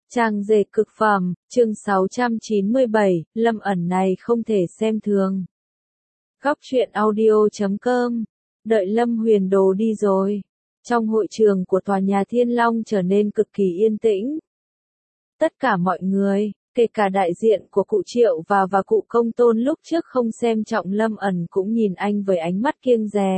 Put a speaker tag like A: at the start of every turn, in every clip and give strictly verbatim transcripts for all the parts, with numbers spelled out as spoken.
A: Trang dệt cực phẩm, chương sáu trăm chín mươi bảy, Lâm ẩn này không thể xem thường. Góc truyện audio chấm com. Đợi Lâm Huyền Đồ đi rồi. Trong hội trường của tòa nhà Thiên Long trở nên cực kỳ yên tĩnh. Tất cả mọi người, kể cả đại diện của cụ Triệu và và cụ Công Tôn lúc trước không xem trọng Lâm ẩn cũng nhìn anh với ánh mắt kiêng dè.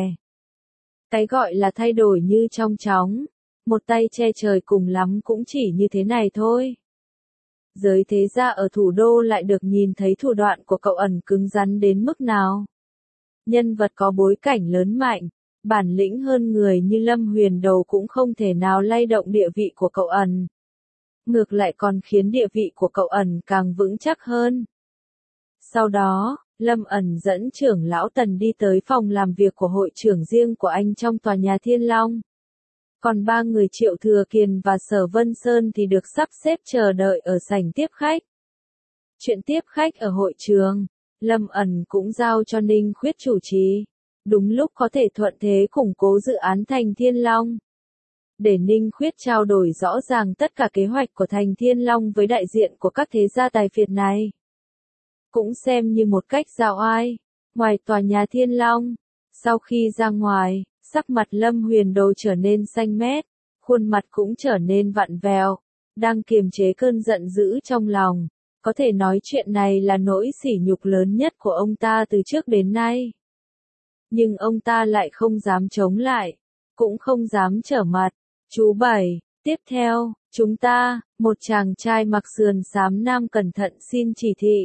A: Cái gọi là thay đổi như trong chóng. Một tay che trời cùng lắm cũng chỉ như thế này thôi. Giới thế gia ở thủ đô lại được nhìn thấy thủ đoạn của cậu ẩn cứng rắn đến mức nào. Nhân vật có bối cảnh lớn mạnh, bản lĩnh hơn người như Lâm Huyền Đồ cũng không thể nào lay động địa vị của cậu ẩn. Ngược lại còn khiến địa vị của cậu ẩn càng vững chắc hơn. Sau đó, Lâm ẩn dẫn trưởng lão Tần đi tới phòng làm việc của hội trưởng riêng của anh trong tòa nhà Thiên Long. Còn ba người Triệu Thừa Kiền và Sở Vân Sơn thì được sắp xếp chờ đợi ở sảnh tiếp khách. Chuyện tiếp khách ở hội trường, Lâm ẩn cũng giao cho Ninh Khuyết chủ trì. Đúng lúc có thể thuận thế củng cố dự án Thành Thiên Long. Để Ninh Khuyết trao đổi rõ ràng tất cả kế hoạch của Thành Thiên Long với đại diện của các thế gia tài phiệt này. Cũng xem như một cách giao oai. Ngoài tòa nhà Thiên Long, sau khi ra ngoài, sắc mặt Lâm Huyền Đồ trở nên xanh mét, khuôn mặt cũng trở nên vặn vẹo, đang kiềm chế cơn giận dữ trong lòng. Có thể nói chuyện này là nỗi sỉ nhục lớn nhất của ông ta từ trước đến nay. Nhưng ông ta lại không dám chống lại, cũng không dám trở mặt. Chú Bảy, tiếp theo, chúng ta, một chàng trai mặc sườn xám nam cẩn thận xin chỉ thị.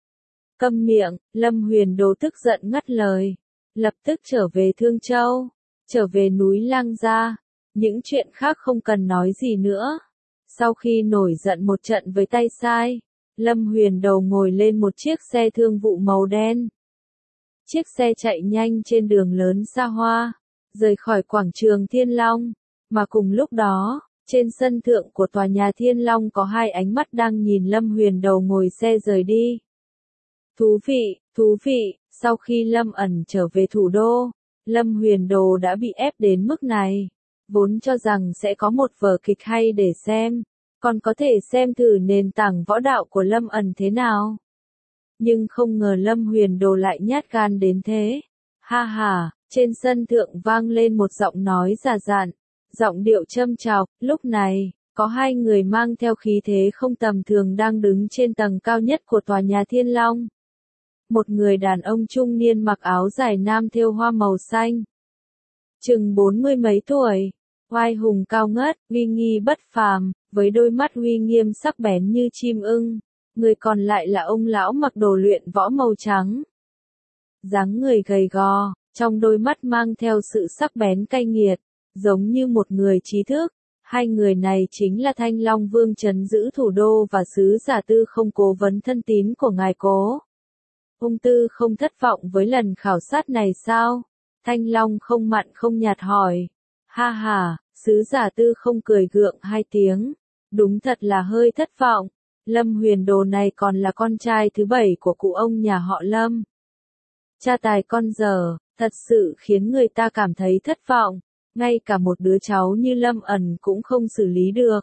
A: Câm miệng, Lâm Huyền Đồ tức giận ngắt lời, lập tức trở về Thương Châu. Trở về núi Lang Gia, những chuyện khác không cần nói gì nữa. Sau khi nổi giận một trận với tay sai, Lâm Huyền Đồ ngồi lên một chiếc xe thương vụ màu đen. Chiếc xe chạy nhanh trên đường lớn xa hoa, rời khỏi quảng trường Thiên Long, mà cùng lúc đó, trên sân thượng của tòa nhà Thiên Long có hai ánh mắt đang nhìn Lâm Huyền Đồ ngồi xe rời đi. Thú vị, thú vị, sau khi Lâm ẩn trở về thủ đô, Lâm Huyền Đồ đã bị ép đến mức này, vốn cho rằng sẽ có một vở kịch hay để xem, còn có thể xem thử nền tảng võ đạo của Lâm ẩn thế nào. Nhưng không ngờ Lâm Huyền Đồ lại nhát gan đến thế. Ha ha, trên sân thượng vang lên một giọng nói già dặn, giọng điệu châm chọc, lúc này, có hai người mang theo khí thế không tầm thường đang đứng trên tầng cao nhất của tòa nhà Thiên Long. Một người đàn ông trung niên mặc áo dài nam thêu hoa màu xanh. Chừng bốn mươi mấy tuổi, oai hùng cao ngất, uy nghi bất phàm, với đôi mắt uy nghiêm sắc bén như chim ưng. Người còn lại là ông lão mặc đồ luyện võ màu trắng. Dáng người gầy gò, trong đôi mắt mang theo sự sắc bén cay nghiệt, giống như một người trí thức. Hai người này chính là Thanh Long Vương trấn giữ thủ đô và sứ giả Tư Không cố vấn thân tín của ngài Cố. Ung Tư không thất vọng với lần khảo sát này sao? Thanh Long không mặn không nhạt hỏi. Ha ha, sứ giả Tư Không cười gượng hai tiếng. Đúng thật là hơi thất vọng. Lâm Huyền Đồ này còn là con trai thứ bảy của cụ ông nhà họ Lâm. Cha tài con dở, thật sự khiến người ta cảm thấy thất vọng. Ngay cả một đứa cháu như Lâm ẩn cũng không xử lý được.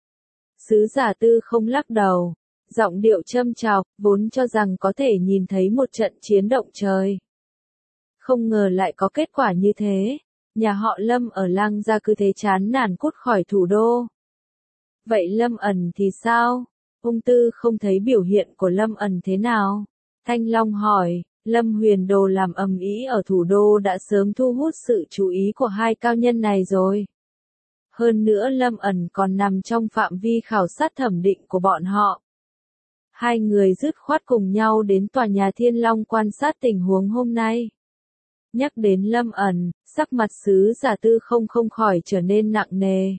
A: Sứ giả Tư Không lắc đầu. Giọng điệu châm chọc, vốn cho rằng có thể nhìn thấy một trận chiến động trời. Không ngờ lại có kết quả như thế. Nhà họ Lâm ở Lang Gia cứ thế chán nản cút khỏi thủ đô. Vậy Lâm ẩn thì sao? Ung Tư không thấy biểu hiện của Lâm ẩn thế nào? Thanh Long hỏi, Lâm Huyền Đồ làm ầm ĩ ở thủ đô đã sớm thu hút sự chú ý của hai cao nhân này rồi. Hơn nữa Lâm ẩn còn nằm trong phạm vi khảo sát thẩm định của bọn họ. Hai người dứt khoát cùng nhau đến tòa nhà Thiên Long quan sát tình huống hôm nay. Nhắc đến Lâm ẩn, sắc mặt sứ giả Tư Không không khỏi trở nên nặng nề.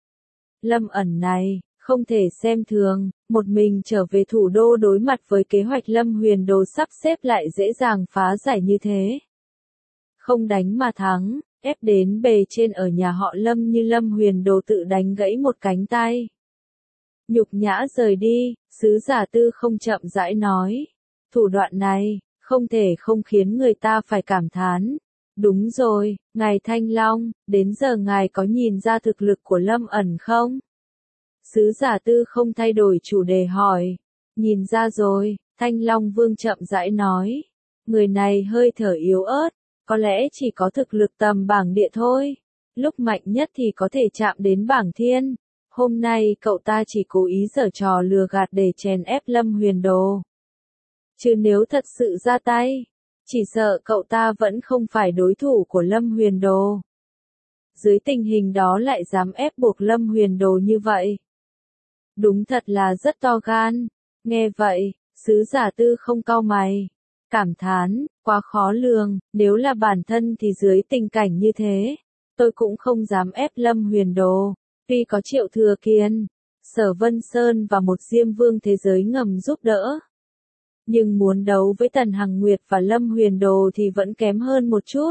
A: Lâm ẩn này, không thể xem thường, một mình trở về thủ đô đối mặt với kế hoạch Lâm Huyền Đồ sắp xếp lại dễ dàng phá giải như thế. Không đánh mà thắng, ép đến bề trên ở nhà họ Lâm như Lâm Huyền Đồ tự đánh gãy một cánh tay. Nhục nhã rời đi, sứ giả Tư Không chậm rãi nói. Thủ đoạn này, không thể không khiến người ta phải cảm thán. Đúng rồi, ngài Thanh Long, đến giờ ngài có nhìn ra thực lực của Lâm ẩn không? Sứ giả Tư không thay đổi chủ đề hỏi. Nhìn ra rồi, Thanh Long Vương chậm rãi nói. Người này hơi thở yếu ớt, có lẽ chỉ có thực lực tầm bảng địa thôi. Lúc mạnh nhất thì có thể chạm đến bảng thiên. Hôm nay cậu ta chỉ cố ý giở trò lừa gạt để chèn ép Lâm Huyền Đồ. Chứ nếu thật sự ra tay, chỉ sợ cậu ta vẫn không phải đối thủ của Lâm Huyền Đồ. Dưới tình hình đó lại dám ép buộc Lâm Huyền Đồ như vậy. Đúng thật là rất to gan. Nghe vậy, sứ giả Tư không cau mày. Cảm thán, quá khó lường, nếu là bản thân thì dưới tình cảnh như thế, tôi cũng không dám ép Lâm Huyền Đồ. Tuy có Triệu Thừa Kiên, Sở Vân Sơn và một Diêm Vương thế giới ngầm giúp đỡ, nhưng muốn đấu với Tần Hằng Nguyệt và Lâm Huyền Đồ thì vẫn kém hơn một chút.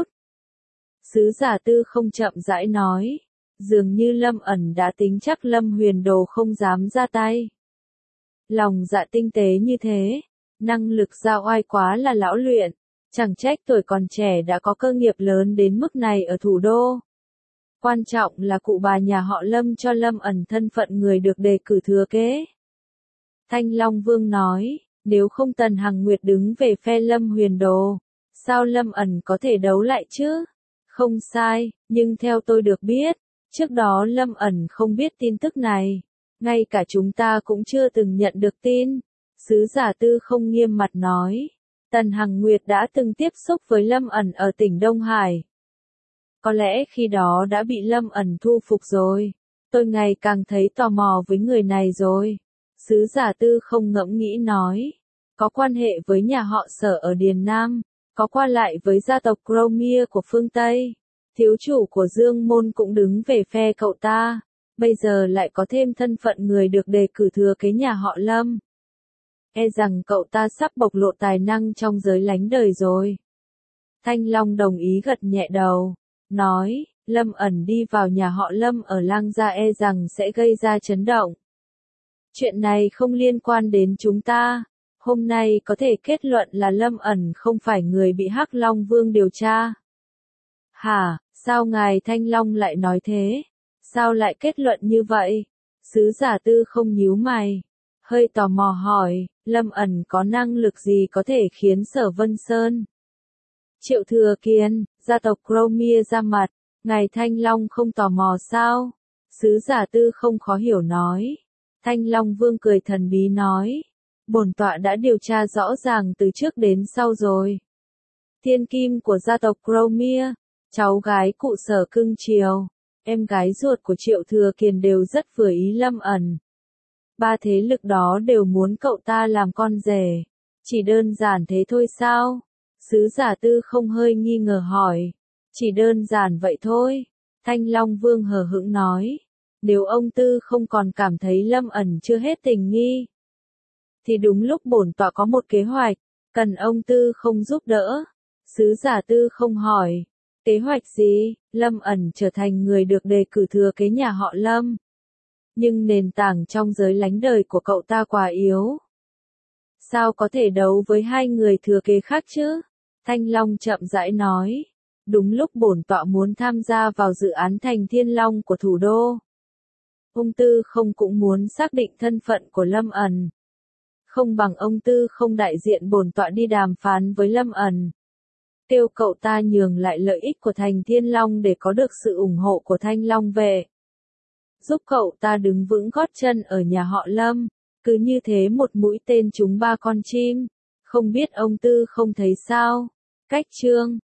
A: Sứ giả Tư không chậm rãi nói, dường như Lâm ẩn đã tính chắc Lâm Huyền Đồ không dám ra tay. Lòng dạ tinh tế như thế, năng lực giao oai quá là lão luyện, chẳng trách tuổi còn trẻ đã có cơ nghiệp lớn đến mức này ở thủ đô. Quan trọng là cụ bà nhà họ Lâm cho Lâm ẩn thân phận người được đề cử thừa kế. Thanh Long Vương nói, nếu không Tần Hằng Nguyệt đứng về phe Lâm Huyền Đồ, sao Lâm ẩn có thể đấu lại chứ? Không sai, nhưng theo tôi được biết, trước đó Lâm ẩn không biết tin tức này. Ngay cả chúng ta cũng chưa từng nhận được tin. Sứ giả Tư không nghiêm mặt nói. Tần Hằng Nguyệt đã từng tiếp xúc với Lâm ẩn ở tỉnh Đông Hải. Có lẽ khi đó đã bị Lâm ẩn thu phục rồi. Tôi ngày càng thấy tò mò với người này rồi. Sứ giả Tư không ngẫm nghĩ nói. Có quan hệ với nhà họ Sở ở Điền Nam. Có qua lại với gia tộc Cromia của phương Tây. Thiếu chủ của Dương Môn cũng đứng về phe cậu ta. Bây giờ lại có thêm thân phận người được đề cử thừa kế nhà họ Lâm. E rằng cậu ta sắp bộc lộ tài năng trong giới lánh đời rồi. Thanh Long đồng ý gật nhẹ đầu. Nói, Lâm ẩn đi vào nhà họ Lâm ở Lang Gia e rằng sẽ gây ra chấn động. Chuyện này không liên quan đến chúng ta. Hôm nay có thể kết luận là Lâm ẩn không phải người bị Hắc Long Vương điều tra. Hả, sao ngài Thanh Long lại nói thế? Sao lại kết luận như vậy? Sứ giả Tư không nhíu mày. Hơi tò mò hỏi, Lâm ẩn có năng lực gì có thể khiến Sở Vân Sơn, Triệu Thừa Kiên, gia tộc Cromia ra mặt? Ngài Thanh Long không tò mò sao? Sứ giả Tư không khó hiểu nói. Thanh Long Vương cười thần bí nói. Bổn tọa đã điều tra rõ ràng từ trước đến sau rồi. Thiên kim của gia tộc Cromia, cháu gái cụ Sở cưng chiều, em gái ruột của Triệu Thừa Kiên đều rất vừa ý Lâm ẩn. Ba thế lực đó đều muốn cậu ta làm con rể. Chỉ đơn giản thế thôi sao? Sứ giả Tư không hơi nghi ngờ hỏi. Chỉ đơn giản vậy thôi. Thanh Long Vương hờ hững nói. Nếu ông Tư không còn cảm thấy Lâm ẩn chưa hết tình nghi, thì đúng lúc bổn tọa có một kế hoạch, cần ông Tư không giúp đỡ. Sứ giả Tư không hỏi. Kế hoạch gì? Lâm ẩn trở thành người được đề cử thừa kế nhà họ Lâm. Nhưng nền tảng trong giới lánh đời của cậu ta quá yếu. Sao có thể đấu với hai người thừa kế khác chứ? Thanh Long chậm rãi nói. Đúng lúc bổn tọa muốn tham gia vào dự án thành Thiên Long của thủ đô. Ông Tư không cũng muốn xác định thân phận của Lâm ẩn. Không bằng ông Tư không đại diện bổn tọa đi đàm phán với Lâm ẩn. Kêu cậu ta nhường lại lợi ích của thành Thiên Long để có được sự ủng hộ của Thanh Long về. Giúp cậu ta đứng vững gót chân ở nhà họ Lâm. Cứ như thế một mũi tên trúng ba con chim. Không biết ông Tư không thấy sao? Cách chương